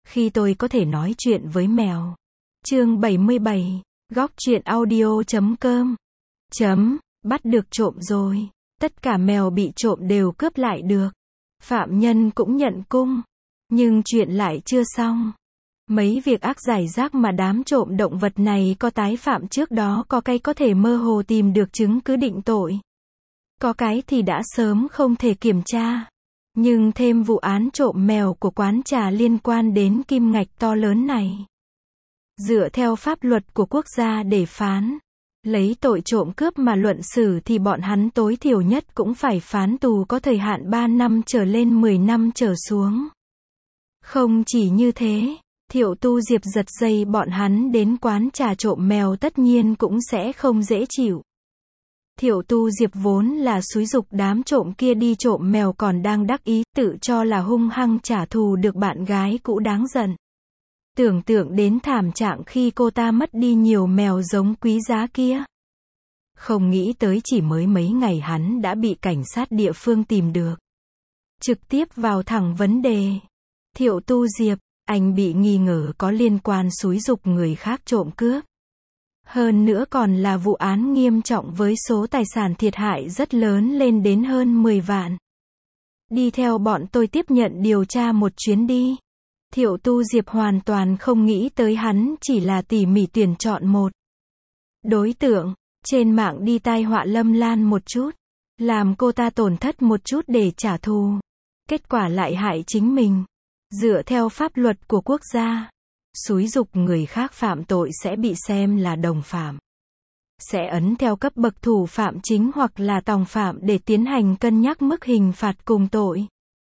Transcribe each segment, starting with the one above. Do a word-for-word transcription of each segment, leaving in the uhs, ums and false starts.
Khi tôi có thể nói chuyện với mèo. Chương bảy mươi bảy, góc truyện audio chấm com. Chấm, bắt được trộm rồi. Tất cả mèo bị trộm đều cướp lại được. Phạm nhân cũng nhận cung. Nhưng chuyện lại chưa xong. Mấy việc ác giải rác mà đám trộm động vật này có tái phạm trước đó, có cái có thể mơ hồ tìm được chứng cứ định tội. Có cái thì đã sớm không thể kiểm tra. Nhưng thêm vụ án trộm mèo của quán trà liên quan đến kim ngạch to lớn này. Dựa theo pháp luật của quốc gia để phán, lấy tội trộm cướp mà luận xử thì bọn hắn tối thiểu nhất cũng phải phán tù có thời hạn ba năm trở lên mười năm trở xuống. Không chỉ như thế, Thiệu Tu Diệp giật dây bọn hắn đến quán trà trộm mèo tất nhiên cũng sẽ không dễ chịu. Thiệu Tu Diệp vốn là xúi giục đám trộm kia đi trộm mèo còn đang đắc ý, tự cho là hung hăng trả thù được bạn gái cũ đáng giận. Tưởng tượng đến thảm trạng khi cô ta mất đi nhiều mèo giống quý giá kia. Không nghĩ tới chỉ mới mấy ngày hắn đã bị cảnh sát địa phương tìm được. Trực tiếp vào thẳng vấn đề. Thiệu Tu Diệp, anh bị nghi ngờ có liên quan xúi giục người khác trộm cướp. Hơn nữa còn là vụ án nghiêm trọng với số tài sản thiệt hại rất lớn lên đến hơn mười vạn. Đi theo bọn tôi tiếp nhận điều tra một chuyến đi. Thiệu Tu Diệp hoàn toàn không nghĩ tới hắn chỉ là tỉ mỉ tuyển chọn một đối tượng, trên mạng đi tai họa Lâm Lan một chút, làm cô ta tổn thất một chút để trả thù. Kết quả lại hại chính mình. Dựa theo pháp luật của quốc gia, xúi giục người khác phạm tội sẽ bị xem là đồng phạm. Sẽ ấn theo cấp bậc thủ phạm chính hoặc là tòng phạm để tiến hành cân nhắc mức hình phạt cùng tội.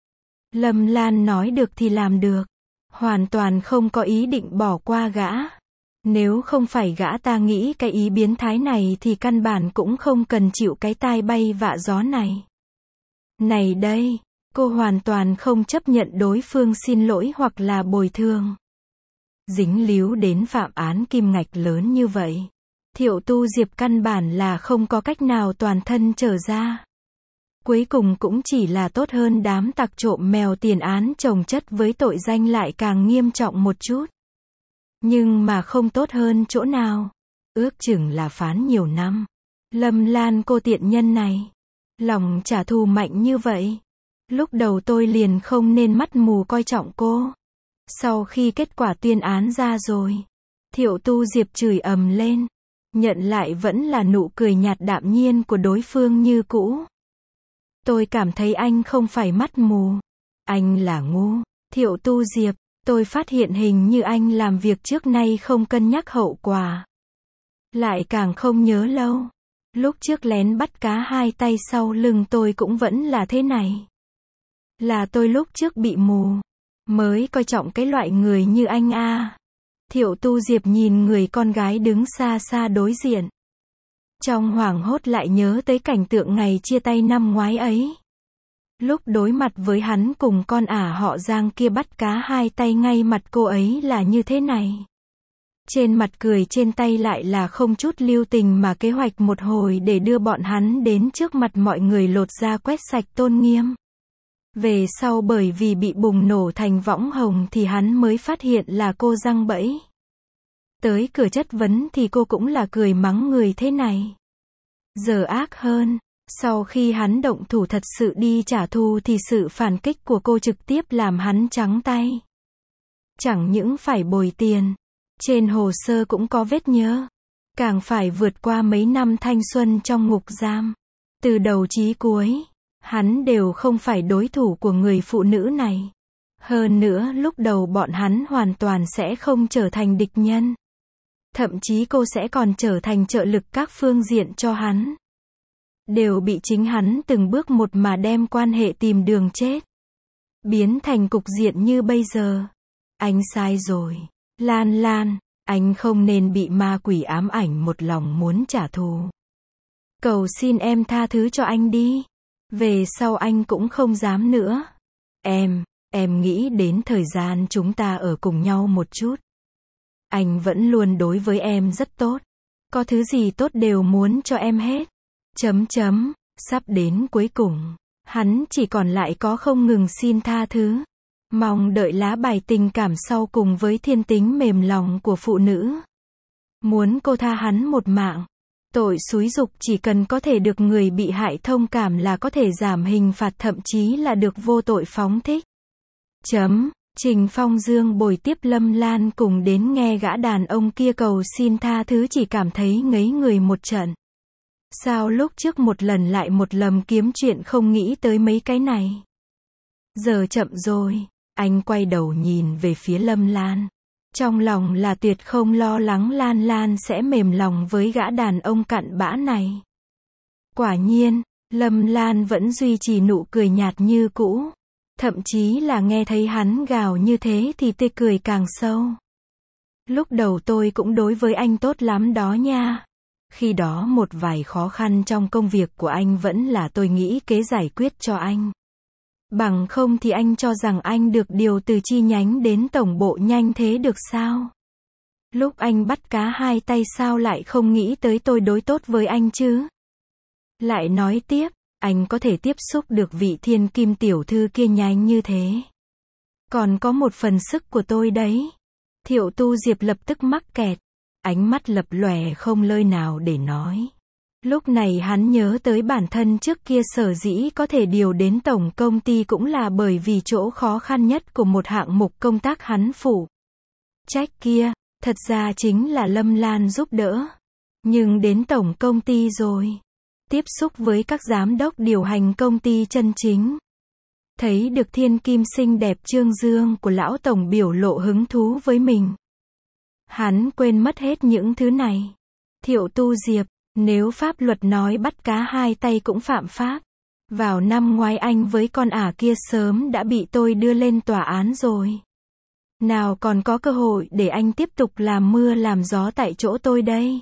Lâm Lan nói được thì làm được. Hoàn toàn không có ý định bỏ qua gã. Nếu không phải gã ta nghĩ cái ý biến thái này thì căn bản cũng không cần chịu cái tai bay vạ gió này. Này đây, cô hoàn toàn không chấp nhận đối phương xin lỗi hoặc là bồi thường. Dính líu đến phạm án kim ngạch lớn như vậy, Thiệu Tu Diệp căn bản là không có cách nào toàn thân trở ra. Cuối cùng cũng chỉ là tốt hơn đám tặc trộm mèo tiền án chồng chất với tội danh lại càng nghiêm trọng một chút. Nhưng mà không tốt hơn chỗ nào. Ước chừng là phán nhiều năm. Lâm Lan cô tiện nhân này. Lòng trả thù mạnh như vậy. Lúc đầu tôi liền không nên mắt mù coi trọng cô. Sau khi kết quả tuyên án ra rồi, Thiệu Tu Diệp chửi ầm lên. Nhận lại vẫn là nụ cười nhạt đạm nhiên của đối phương như cũ. Tôi cảm thấy anh không phải mắt mù. Anh là ngu. Thiệu Tu Diệp, tôi phát hiện hình như anh làm việc trước nay không cân nhắc hậu quả. Lại càng không nhớ lâu. Lúc trước lén bắt cá hai tay sau lưng tôi cũng vẫn là thế này. Là tôi lúc trước bị mù. Mới coi trọng cái loại người như anh a. Thiệu Tu Diệp nhìn người con gái đứng xa xa đối diện. Trong hoảng hốt lại nhớ tới cảnh tượng ngày chia tay năm ngoái ấy. Lúc đối mặt với hắn cùng con ả họ Giang kia bắt cá hai tay ngay mặt cô ấy là như thế này. Trên mặt cười trên tay lại là không chút lưu tình mà kế hoạch một hồi để đưa bọn hắn đến trước mặt mọi người lột da quét sạch tôn nghiêm. Về sau bởi vì bị bùng nổ thành võng hồng thì hắn mới phát hiện là cô giăng bẫy. Tới cửa chất vấn thì cô cũng là cười mắng người thế này. Giờ ác hơn, sau khi hắn động thủ thật sự đi trả thù thì sự phản kích của cô trực tiếp làm hắn trắng tay. Chẳng những phải bồi tiền, trên hồ sơ cũng có vết nhơ. Càng phải vượt qua mấy năm thanh xuân trong ngục giam. Từ đầu chí cuối, hắn đều không phải đối thủ của người phụ nữ này. Hơn nữa lúc đầu bọn hắn hoàn toàn sẽ không trở thành địch nhân. Thậm chí cô sẽ còn trở thành trợ lực các phương diện cho hắn. Đều bị chính hắn từng bước một mà đem quan hệ tìm đường chết. Biến thành cục diện như bây giờ. Anh sai rồi. Lan Lan, anh không nên bị ma quỷ ám ảnh một lòng muốn trả thù. Cầu xin em tha thứ cho anh đi. Về sau anh cũng không dám nữa. Em, em nghĩ đến thời gian chúng ta ở cùng nhau một chút. Anh vẫn luôn đối với em rất tốt. Có thứ gì tốt đều muốn cho em hết. Chấm chấm, sắp đến cuối cùng. Hắn chỉ còn lại có không ngừng xin tha thứ. Mong đợi lá bài tình cảm sau cùng với thiên tính mềm lòng của phụ nữ. Muốn cô tha hắn một mạng. Tội xúi giục chỉ cần có thể được người bị hại thông cảm là có thể giảm hình phạt, thậm chí là được vô tội phóng thích. Chấm. Trình Phong Dương bồi tiếp Lâm Lan cùng đến nghe gã đàn ông kia cầu xin tha thứ chỉ cảm thấy ngấy người một trận. Sao lúc trước một lần lại một lầm kiếm chuyện không nghĩ tới mấy cái này. Giờ chậm rồi. Anh quay đầu nhìn về phía Lâm Lan. Trong lòng là tuyệt không lo lắng Lan Lan sẽ mềm lòng với gã đàn ông cặn bã này. Quả nhiên, Lâm Lan vẫn duy trì nụ cười nhạt như cũ. Thậm chí là nghe thấy hắn gào như thế thì tê cười càng sâu. Lúc đầu tôi cũng đối với anh tốt lắm đó nha. Khi đó một vài khó khăn trong công việc của anh vẫn là tôi nghĩ kế giải quyết cho anh. Bằng không thì anh cho rằng anh được điều từ chi nhánh đến tổng bộ nhanh thế được sao? Lúc anh bắt cá hai tay sao lại không nghĩ tới tôi đối tốt với anh chứ? Lại nói tiếp, anh có thể tiếp xúc được vị thiên kim tiểu thư kia nhanh như thế. Còn có một phần sức của tôi đấy. Thiệu Tu Diệp lập tức mắc kẹt. Ánh mắt lập lòe không lời nào để nói. Lúc này hắn nhớ tới bản thân trước kia sở dĩ có thể điều đến tổng công ty cũng là bởi vì chỗ khó khăn nhất của một hạng mục công tác hắn phụ trách kia, thật ra chính là Lâm Lan giúp đỡ. Nhưng đến tổng công ty rồi, tiếp xúc với các giám đốc điều hành công ty chân chính. Thấy được thiên kim xinh đẹp trương dương của lão tổng biểu lộ hứng thú với mình. Hắn quên mất hết những thứ này. Thiệu Tu Diệp, nếu pháp luật nói bắt cá hai tay cũng phạm pháp. Vào năm ngoái anh với con ả kia sớm đã bị tôi đưa lên tòa án rồi. Nào còn có cơ hội để anh tiếp tục làm mưa làm gió tại chỗ tôi đây.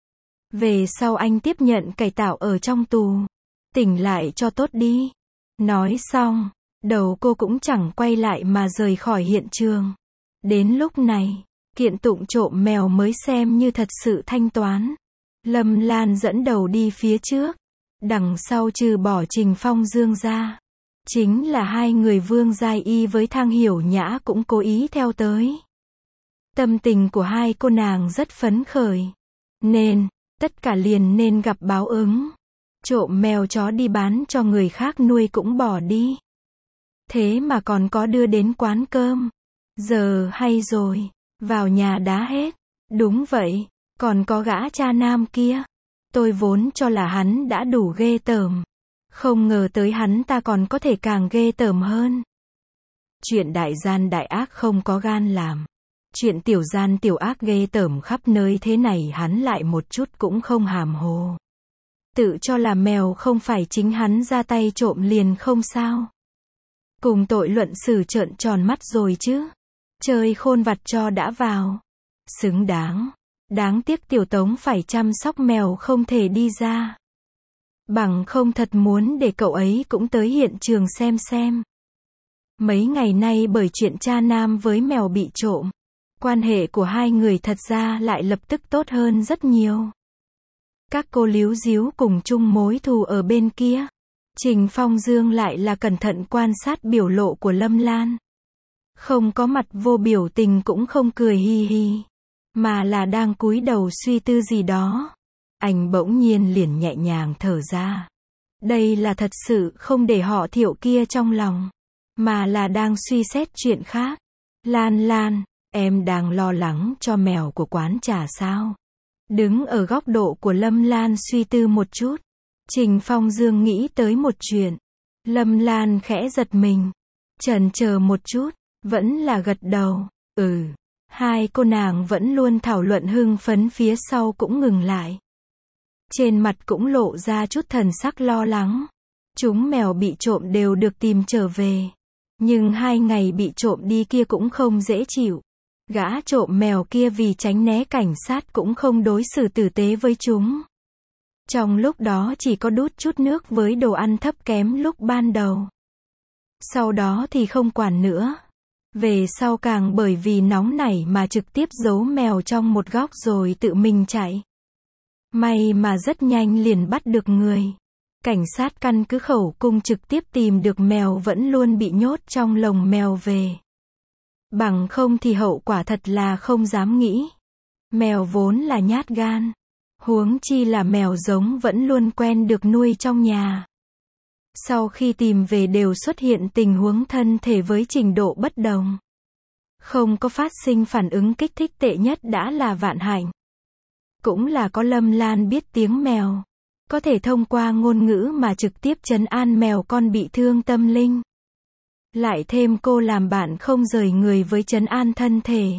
Về sau anh tiếp nhận cải tạo ở trong tù. Tỉnh lại cho tốt đi. Nói xong, đầu cô cũng chẳng quay lại mà rời khỏi hiện trường. Đến lúc này, kiện tụng trộm mèo mới xem như thật sự thanh toán. Lâm Lan dẫn đầu đi phía trước. Đằng sau trừ bỏ Trình Phong Dương ra. Chính là hai người Vương Giai Y với Thang Hiểu Nhã cũng cố ý theo tới. Tâm tình của hai cô nàng rất phấn khởi. Nên, tất cả liền nên gặp báo ứng. Trộm mèo chó đi bán cho người khác nuôi cũng bỏ đi. Thế mà còn có đưa đến quán cơm. Giờ hay rồi, vào nhà đá hết. Đúng vậy, còn có gã cha nam kia. Tôi vốn cho là hắn đã đủ ghê tởm. Không ngờ tới hắn ta còn có thể càng ghê tởm hơn. Chuyện đại gian đại ác không có gan làm. Chuyện tiểu gian tiểu ác ghê tởm khắp nơi thế này hắn lại một chút cũng không hàm hồ. Tự cho là mèo không phải chính hắn ra tay trộm liền không sao. Cùng tội luận xử trợn tròn mắt rồi chứ. Chơi khôn vặt cho đã vào. Xứng đáng. Đáng tiếc tiểu Tống phải chăm sóc mèo không thể đi ra. Bằng không thật muốn để cậu ấy cũng tới hiện trường xem xem. Mấy ngày nay bởi chuyện cha nam với mèo bị trộm, quan hệ của hai người thật ra lại lập tức tốt hơn rất nhiều. Các cô líu díu cùng chung mối thù ở bên kia. Trình Phong Dương lại là cẩn thận quan sát biểu lộ của Lâm Lan. Không có mặt vô biểu tình cũng không cười hi hi. Mà là đang cúi đầu suy tư gì đó. Anh bỗng nhiên liền nhẹ nhàng thở ra. Đây là thật sự không để họ Thiệu kia trong lòng. Mà là đang suy xét chuyện khác. Lan Lan, em đang lo lắng cho mèo của quán trà sao? Đứng ở góc độ của Lâm Lan suy tư một chút. Trình Phong Dương nghĩ tới một chuyện. Lâm Lan khẽ giật mình. Chần chờ một chút, vẫn là gật đầu. Ừ. Hai cô nàng vẫn luôn thảo luận hưng phấn phía sau cũng ngừng lại. Trên mặt cũng lộ ra chút thần sắc lo lắng. Chúng mèo bị trộm đều được tìm trở về. Nhưng hai ngày bị trộm đi kia cũng không dễ chịu. Gã trộm mèo kia vì tránh né cảnh sát cũng không đối xử tử tế với chúng. Trong lúc đó chỉ có đút chút nước với đồ ăn thấp kém lúc ban đầu. Sau đó thì không quản nữa. Về sau càng bởi vì nóng nảy mà trực tiếp giấu mèo trong một góc rồi tự mình chạy. May mà rất nhanh liền bắt được người. Cảnh sát căn cứ khẩu cung trực tiếp tìm được mèo vẫn luôn bị nhốt trong lồng mèo về. Bằng không thì hậu quả thật là không dám nghĩ. Mèo vốn là nhát gan. Huống chi là mèo giống vẫn luôn quen được nuôi trong nhà. Sau khi tìm về đều xuất hiện tình huống thân thể với trình độ bất đồng. Không có phát sinh phản ứng kích thích tệ nhất đã là vạn hạnh. Cũng là có Lâm Lan biết tiếng mèo. Có thể thông qua ngôn ngữ mà trực tiếp trấn an mèo con bị thương tâm linh. Lại thêm cô làm bạn không rời người với trấn an thân thể.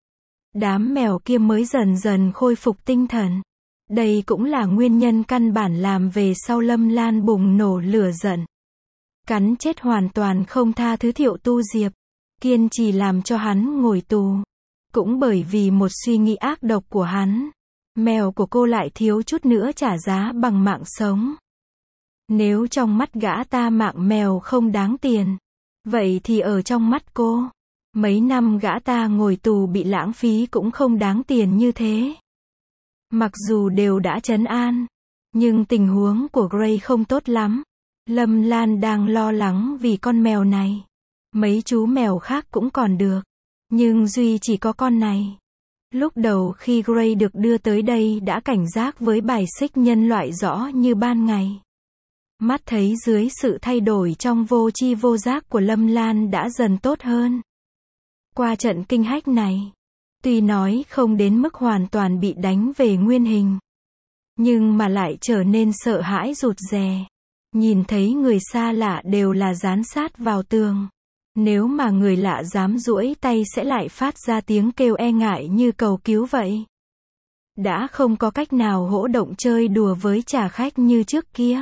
Đám mèo kia mới dần dần khôi phục tinh thần. Đây cũng là nguyên nhân căn bản làm về sau Lâm Lan bùng nổ lửa giận. Cắn chết hoàn toàn không tha thứ Thiệu Tu Diệp. Kiên trì làm cho hắn ngồi tù. Cũng bởi vì một suy nghĩ ác độc của hắn. Mèo của cô lại thiếu chút nữa trả giá bằng mạng sống. Nếu trong mắt gã ta mạng mèo không đáng tiền. Vậy thì ở trong mắt cô, mấy năm gã ta ngồi tù bị lãng phí cũng không đáng tiền như thế. Mặc dù đều đã trấn an, nhưng tình huống của Gray không tốt lắm. Lâm Lan đang lo lắng vì con mèo này. Mấy chú mèo khác cũng còn được, nhưng duy chỉ có con này. Lúc đầu khi Gray được đưa tới đây đã cảnh giác với bài xích nhân loại rõ như ban ngày. Mắt thấy dưới sự thay đổi trong vô tri vô giác của Lâm Lan đã dần tốt hơn. Qua trận kinh hách này, tuy nói không đến mức hoàn toàn bị đánh về nguyên hình, nhưng mà lại trở nên sợ hãi rụt rè. Nhìn thấy người xa lạ đều là dán sát vào tường. Nếu mà người lạ dám duỗi tay sẽ lại phát ra tiếng kêu e ngại như cầu cứu vậy. Đã không có cách nào hỗ động chơi đùa với trả khách như trước kia.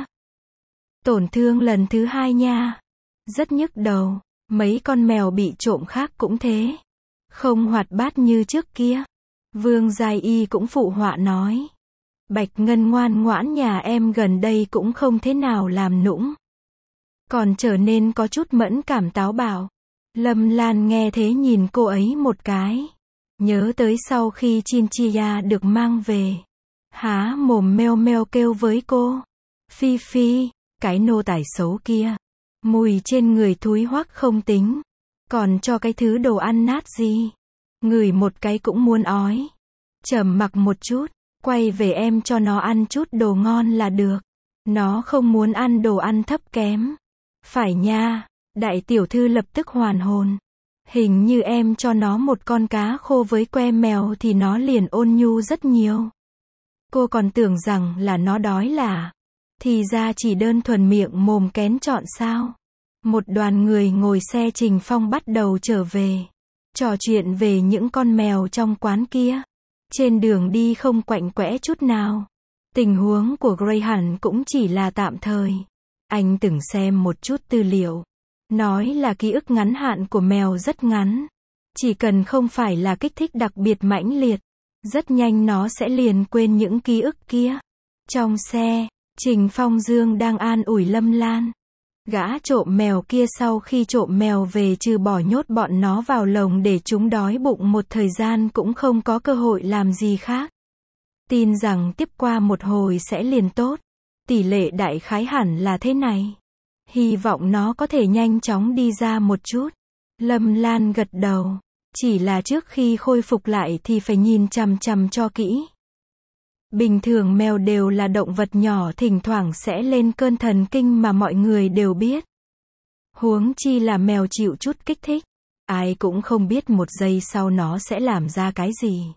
Tổn thương lần thứ hai nha. Rất nhức đầu. Mấy con mèo bị trộm khác cũng thế. Không hoạt bát như trước kia. Vương Giai Y cũng phụ họa nói. Bạch Ngân ngoan ngoãn nhà em gần đây cũng không thế nào làm nũng. Còn trở nên có chút mẫn cảm táo bạo. Lâm Lan nghe thế nhìn cô ấy một cái. Nhớ tới sau khi Chinchilla được mang về. Há mồm meo meo kêu với cô. Phi Phi, cái nô tài xấu kia. Mùi trên người thúi hoắc không tính. Còn cho cái thứ đồ ăn nát gì. Ngửi một cái cũng muốn ói. Trầm mặc một chút. Quay về em cho nó ăn chút đồ ngon là được. Nó không muốn ăn đồ ăn thấp kém. Phải nha. Đại tiểu thư lập tức hoàn hồn. Hình như em cho nó một con cá khô với que mèo thì nó liền ôn nhu rất nhiều. Cô còn tưởng rằng là nó đói là. Thì ra chỉ đơn thuần miệng mồm kén chọn sao. Một đoàn người ngồi xe Trình Phong bắt đầu trở về. Trò chuyện về những con mèo trong quán kia. Trên đường đi không quạnh quẽ chút nào. Tình huống của Gray hẳn cũng chỉ là tạm thời. Anh từng xem một chút tư liệu. Nói là ký ức ngắn hạn của mèo rất ngắn. Chỉ cần không phải là kích thích đặc biệt mãnh liệt. Rất nhanh nó sẽ liền quên những ký ức kia. Trong xe, Trình Phong Dương đang an ủi Lâm Lan. Gã trộm mèo kia sau khi trộm mèo về trừ bỏ nhốt bọn nó vào lồng để chúng đói bụng một thời gian cũng không có cơ hội làm gì khác. Tin rằng tiếp qua một hồi sẽ liền tốt. Tỷ lệ đại khái hẳn là thế này. Hy vọng nó có thể nhanh chóng đi ra một chút. Lâm Lan gật đầu. Chỉ là trước khi khôi phục lại thì phải nhìn chằm chằm cho kỹ. Bình thường mèo đều là động vật nhỏ thỉnh thoảng sẽ lên cơn thần kinh mà mọi người đều biết. Huống chi là mèo chịu chút kích thích. Ai cũng không biết một giây sau nó sẽ làm ra cái gì.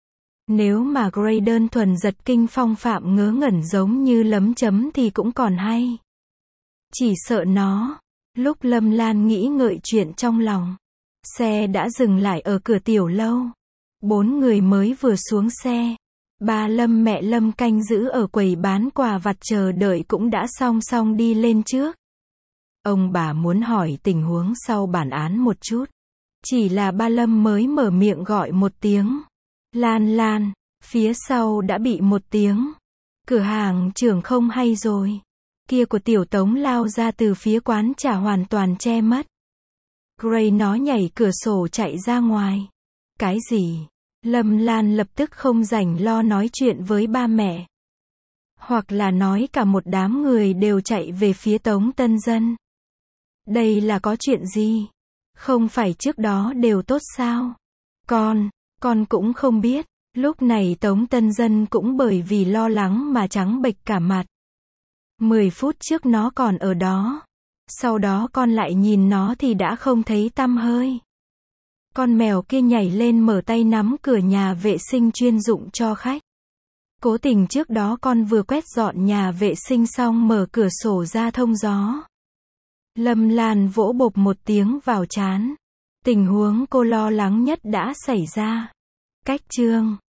Nếu mà Gray đơn thuần giật kinh phong phạm ngớ ngẩn giống như lấm chấm thì cũng còn hay. Chỉ sợ nó. Lúc Lâm Lan nghĩ ngợi chuyện trong lòng. Xe đã dừng lại ở cửa tiểu lâu. Bốn người mới vừa xuống xe. Ba Lâm mẹ Lâm canh giữ ở quầy bán quà vặt chờ đợi cũng đã song song đi lên trước. Ông bà muốn hỏi tình huống sau bản án một chút. Chỉ là ba Lâm mới mở miệng gọi một tiếng. Lan Lan, phía sau đã bị một tiếng. Cửa hàng trưởng không hay rồi. Kia của Tiểu Tống lao ra từ phía quán trà hoàn toàn che mất. Gray nó nhảy cửa sổ chạy ra ngoài. Cái gì? Lâm Lan lập tức không rảnh lo nói chuyện với ba mẹ. Hoặc là nói cả một đám người đều chạy về phía Tống Tân Dân. Đây là có chuyện gì? Không phải trước đó đều tốt sao? Con, con cũng không biết. Lúc này Tống Tân Dân cũng bởi vì lo lắng mà trắng bệch cả mặt. Mười phút trước nó còn ở đó. Sau đó con lại nhìn nó thì đã không thấy tăm hơi. Con mèo kia nhảy lên mở tay nắm cửa nhà vệ sinh chuyên dụng cho khách. Cố tình trước đó con vừa quét dọn nhà vệ sinh xong mở cửa sổ ra thông gió. Lâm Lan vỗ bộp một tiếng vào trán. Tình huống cô lo lắng nhất đã xảy ra. Cách chương